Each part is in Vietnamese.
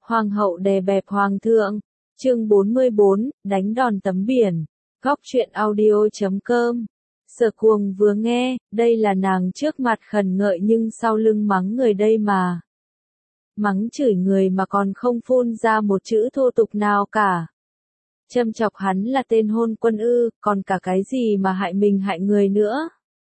Hoàng hậu đè bẹp hoàng thượng. Chương 44, đánh đòn tấm biển. Góc truyện audio.com. Sở Cuồng vừa nghe, đây là nàng trước mặt khẩn ngợi nhưng sau lưng mắng người đây mà. Mắng chửi người mà còn không phun ra một chữ thô tục nào cả. Châm chọc hắn là tên hôn quân ư, còn cả cái gì mà hại mình hại người nữa.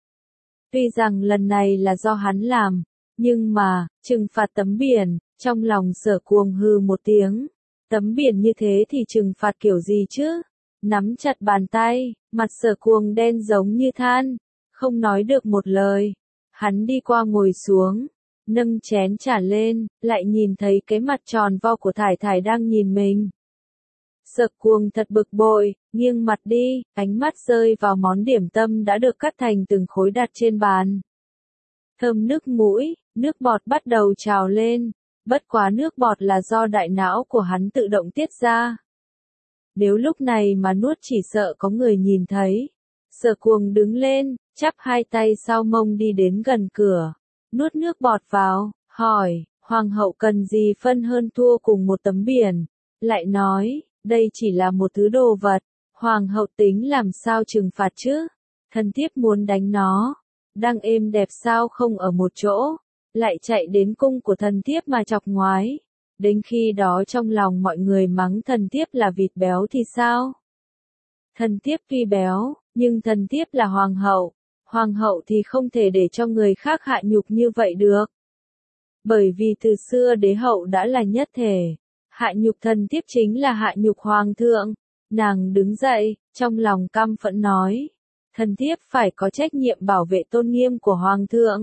Tuy rằng lần này là do hắn làm, nhưng mà, trừng phạt tấm biển, trong lòng Sở Cuồng hừ một tiếng. Tấm biển như thế thì trừng phạt kiểu gì chứ? Nắm chặt bàn tay, mặt Sở Cuồng đen giống như than, không nói được một lời. Hắn đi qua ngồi xuống, nâng chén trà lên, lại nhìn thấy cái mặt tròn vo của Thải Thải đang nhìn mình. Sở Cuồng thật bực bội, nghiêng mặt đi, ánh mắt rơi vào món điểm tâm đã được cắt thành từng khối đặt trên bàn. Thơm nước mũi, nước bọt bắt đầu trào lên, bất quá nước bọt là do đại não của hắn tự động tiết ra. Nếu lúc này mà nuốt chỉ sợ có người nhìn thấy. Sở Cuồng đứng lên, chắp hai tay sau mông đi đến gần cửa, nuốt nước bọt vào, hỏi, hoàng hậu cần gì phân hơn thua cùng một tấm biển, lại nói, đây chỉ là một thứ đồ vật, hoàng hậu tính làm sao trừng phạt chứ, thần thiếp muốn đánh nó, đang êm đẹp sao không ở một chỗ, lại chạy đến cung của thần thiếp mà chọc ngoái. Đến khi đó trong lòng mọi người mắng thần thiếp là vịt béo thì sao? Thần thiếp tuy béo, nhưng thần thiếp là hoàng hậu thì không thể để cho người khác hạ nhục như vậy được. Bởi vì từ xưa đế hậu đã là nhất thể, hạ nhục thần thiếp chính là hạ nhục hoàng thượng. Nàng đứng dậy, trong lòng căm phẫn nói, thần thiếp phải có trách nhiệm bảo vệ tôn nghiêm của hoàng thượng.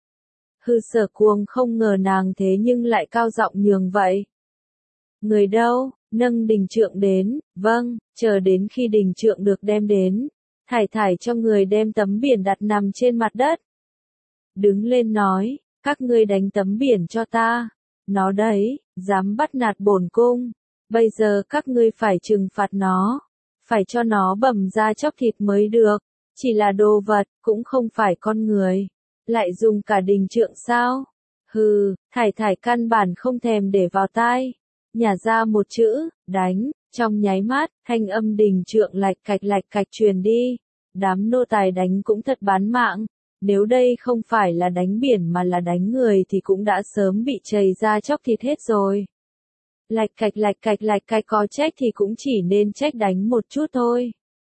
Hư Sở Cuồng không ngờ nàng thế nhưng lại cao giọng nhường vậy. Người đâu, nâng đình trượng đến, vâng, chờ đến khi đình trượng được đem đến, Thải Thải cho người đem tấm biển đặt nằm trên mặt đất. Đứng lên nói, các ngươi đánh tấm biển cho ta, nó đấy, dám bắt nạt bổn cung, bây giờ các ngươi phải trừng phạt nó, phải cho nó bầm ra chóc thịt mới được, chỉ là đồ vật, cũng không phải con người. Lại dùng cả đình trượng sao? Hừ, Thải Thải căn bản không thèm để vào tai. Nhả ra một chữ, đánh, trong nháy mắt, thanh âm đình trượng lạch cạch truyền đi. Đám nô tài đánh cũng thật bán mạng. Nếu đây không phải là đánh biển mà là đánh người thì cũng đã sớm bị chầy ra chóc thịt hết rồi. Lạch cạch có trách thì cũng chỉ nên trách đánh một chút thôi.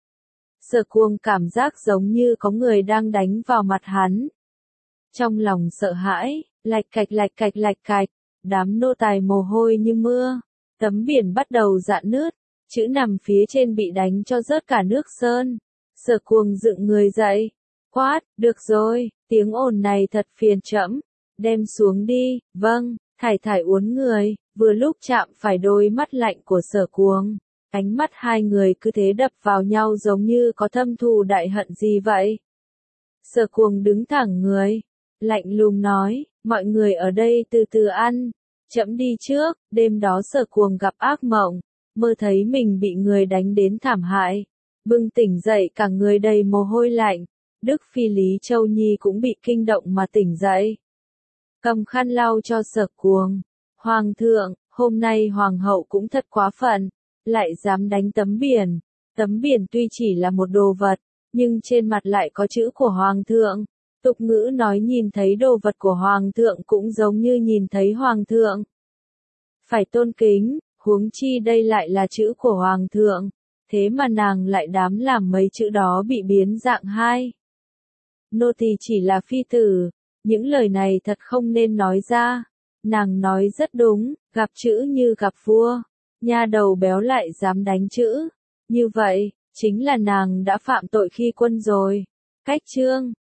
Sở Cuồng cảm giác giống như có người đang đánh vào mặt hắn. Trong lòng sợ hãi, lạch cạch, đám nô tài mồ hôi như mưa, tấm biển bắt đầu rạn nứt, chữ nằm phía trên bị đánh cho rớt cả nước sơn. Sở Cuồng dựng người dậy, quát, được rồi, tiếng ồn này thật phiền trẫm, đem xuống đi, vâng, Thải Thải uốn người, vừa lúc chạm phải đôi mắt lạnh của Sở Cuồng, ánh mắt hai người cứ thế đập vào nhau giống như có thâm thù đại hận gì vậy. Sở Cuồng đứng thẳng người, lạnh lùng nói, mọi người ở đây từ từ ăn, trẫm đi trước. Đêm đó Sở Cuồng gặp ác mộng, mơ thấy mình bị người đánh đến thảm hại, bừng tỉnh dậy cả người đầy mồ hôi lạnh. Đức Phi Lý Châu Nhi cũng bị kinh động mà tỉnh dậy, cầm khăn lau cho Sở Cuồng. Hoàng thượng, hôm nay hoàng hậu cũng thật quá phận, lại dám đánh tấm biển. Tấm biển tuy chỉ là một đồ vật, nhưng trên mặt lại có chữ của hoàng thượng. Tục ngữ nói nhìn thấy đồ vật của hoàng thượng cũng giống như nhìn thấy hoàng thượng. Phải tôn kính, huống chi đây lại là chữ của hoàng thượng, thế mà nàng lại dám làm mấy chữ đó bị biến dạng hai. Nô tỳ chỉ là phi tử, những lời này thật không nên nói ra. Nàng nói rất đúng, gặp chữ như gặp vua, nha đầu béo lại dám đánh chữ. Như vậy, chính là nàng đã phạm tội khi quân rồi. Cách chương